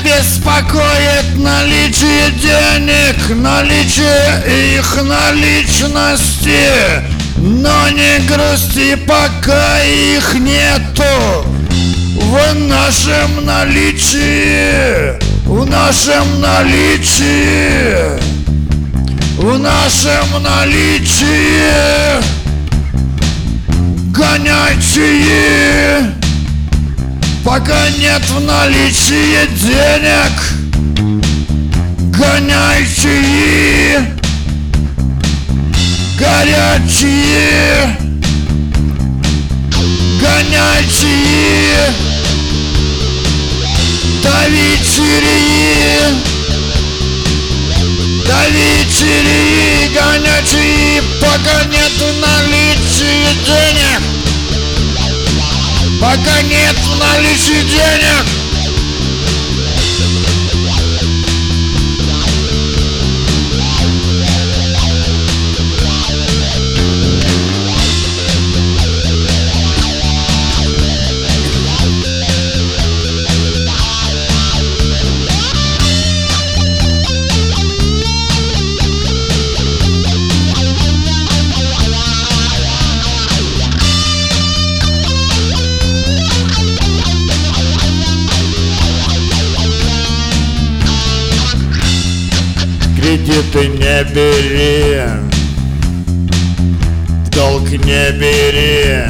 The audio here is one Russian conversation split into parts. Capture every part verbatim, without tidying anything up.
беспокоит наличие денег, наличие их наличности. Но не грусти, пока их нету в нашем наличии, в нашем наличии, в нашем наличии. Гоняйте, пока нет в наличии денег. Гоняйте, горячие, гоняйте, давите, давите, гоняйте, пока нет в наличии денег. Пока нет в наличии денег. Кредиты не бери, в долг не бери,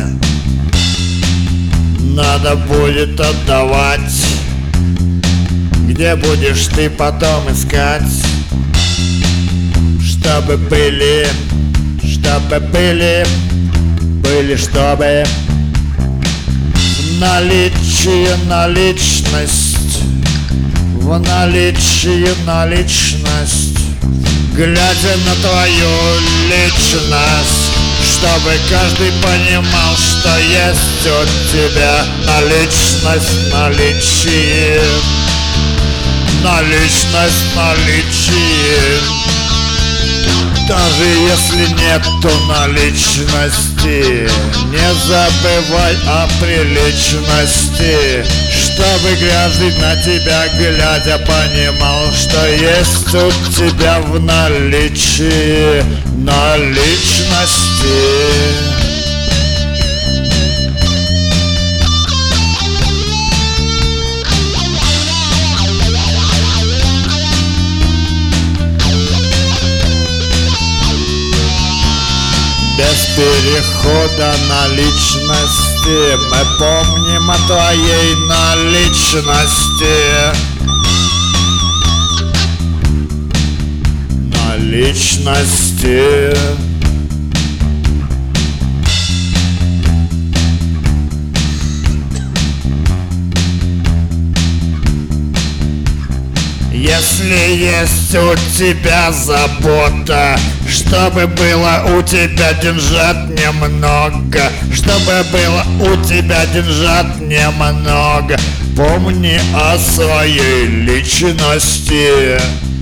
надо будет отдавать. Где будешь ты потом искать? Чтобы были, чтобы были, были, чтобы в наличии наличность, в наличии наличность. Глядя на твою личность, чтобы каждый понимал, что есть у тебя наличность, наличие, наличность, наличие. Даже если нету наличности, не забывай о приличности. Чтобы каждый на тебя глядя понимал, что есть у тебя в наличии наличности. Без перехода на личности мы помним о твоей наличности. Наличности. Если есть у тебя забота, чтобы было у тебя деньжат немного, чтобы было у тебя деньжат немного, помни о своей личности,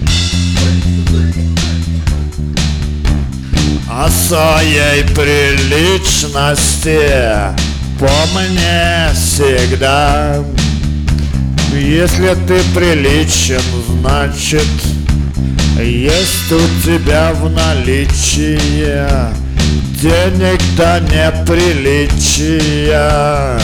о своей приличности. Помни всегда. Если ты приличен, значит, есть у тебя в наличии денег до неприличия.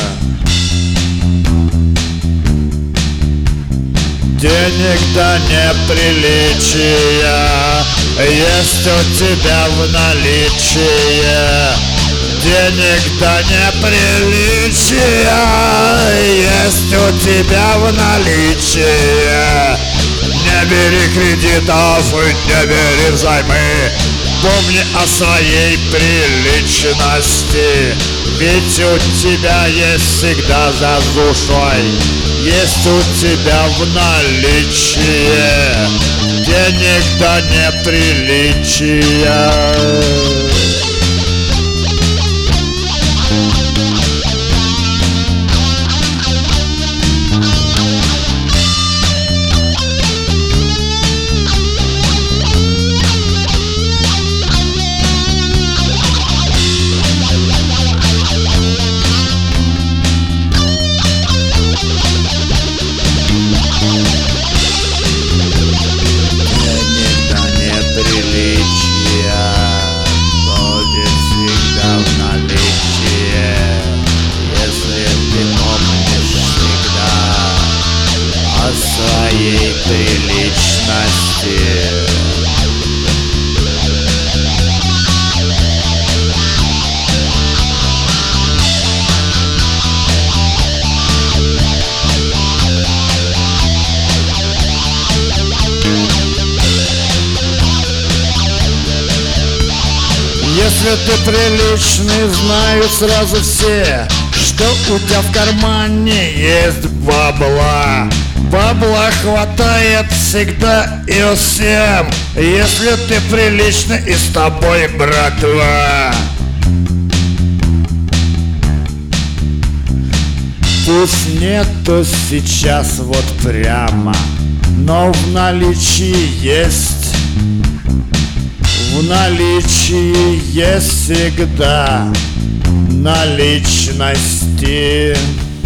Денег до неприличия. Есть у тебя в наличии денег до неприличия. Есть у тебя в наличии. Не бери кредитов и не бери взаймы. Помни о своей приличности. Ведь у тебя есть всегда за душой, есть у тебя в наличии денег до неприличия. We'll be right back. Если ты приличный, знают сразу все, что у тебя в кармане есть бабла. Бабла хватает всегда и всем, если ты приличный и с тобой братва. Пусть нету сейчас вот прямо, но в наличии есть. В наличии есть всегда наличности.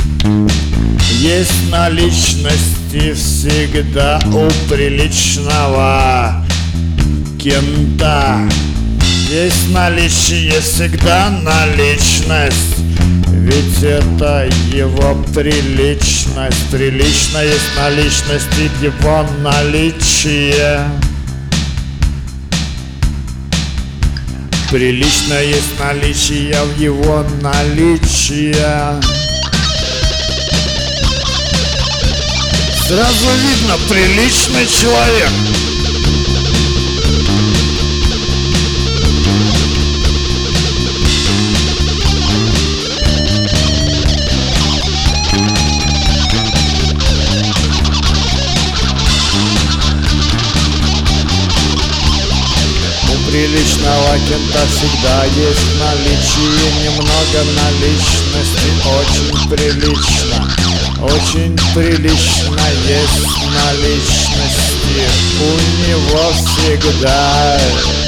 Есть наличности всегда у приличного кента. Есть наличие всегда наличность, ведь это его приличность. Прилично есть наличности его наличие. Прилично есть наличие в его наличии. Сразу видно, приличный человек. Приличного кента всегда есть наличие, немного наличности, очень прилично, очень прилично есть наличности у него всегда.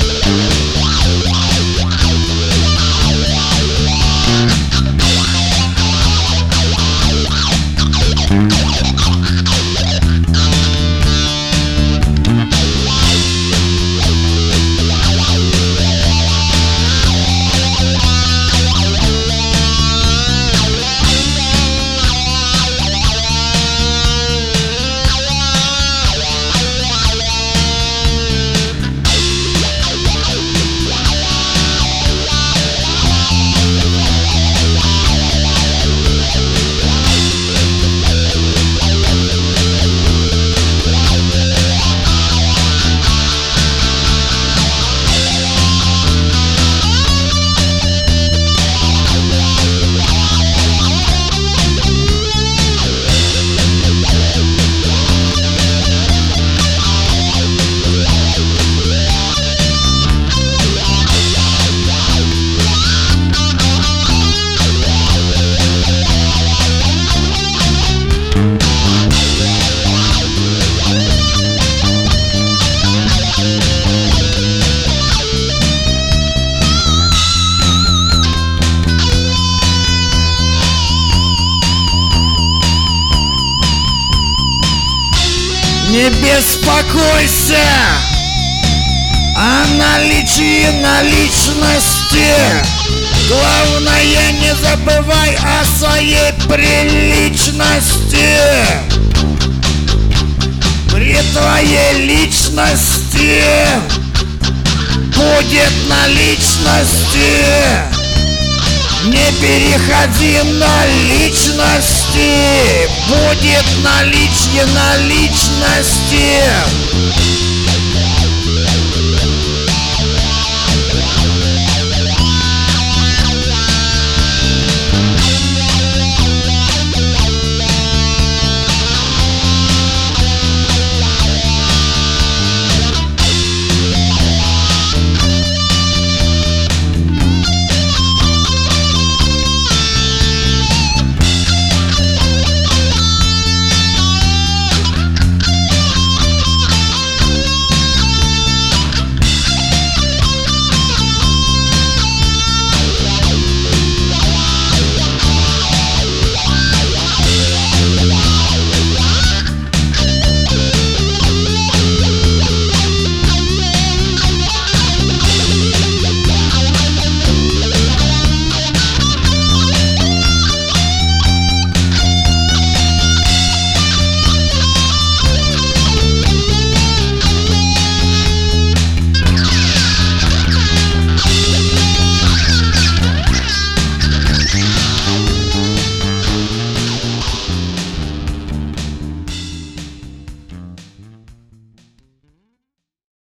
Не беспокойся о наличии наличности. Главное, не забывай о своей приличности. При твоей личности будет наличности. Не переходи на личности, будет наличие наличности.